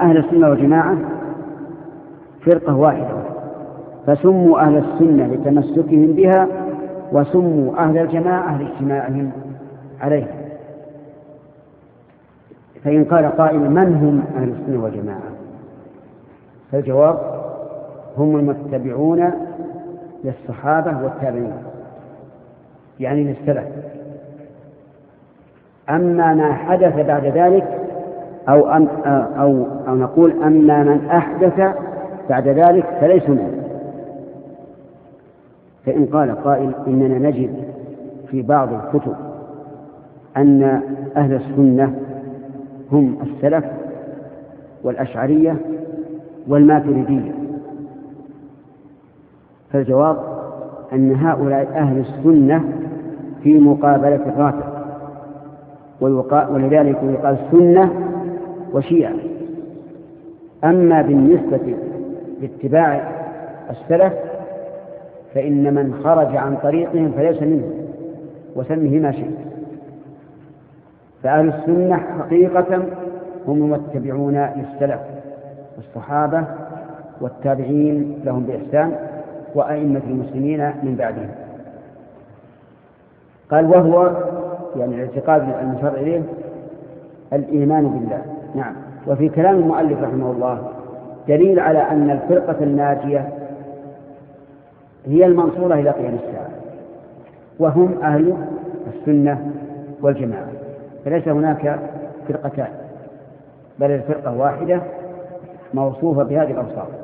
أهل السنة والجماعة فرقة واحدة، فسموا أهل السنة لتمسكهم بها، وسموا أهل الجماعة لاجتماعهم عليها. فإن قال قائل من هم أهل السنة والجماعة؟ فالجواب هم المتبعون للصحابة والتابعين، يعني للسلف. أما ما حدث بعد ذلك أو نقول أما من أحدث بعد ذلك فليسوا منه. فإن قال قائل إننا نجد في بعض الكتب أن أهل السنة هم السلف والأشعرية والماتريدية، فالجواب أن هؤلاء أهل السنة في مقابلة الرافضة، ولذلك يقال سنة وشيعة. أما بالنسبة لاتباع السلف فإن من خرج عن طريقهم فليس منهم، وسمه ما شئت. فأهل السنة حقيقة هم المتبعون للسلف والصحابة والتابعين لهم بإحسان وأئمة المسلمين من بعدهم. قال وهو يعني الاعتقاد المشار إليه الإيمان بالله. نعم. وفي كلام المؤلف رحمه الله دليل على أن الفرقة الناجية هي المنصورة إلى قيام الساعة، وهم أهل السنة والجماعة، فليس هناك فرقتان، بل الفرقة واحدة موصوفة بهذه الأوصاف.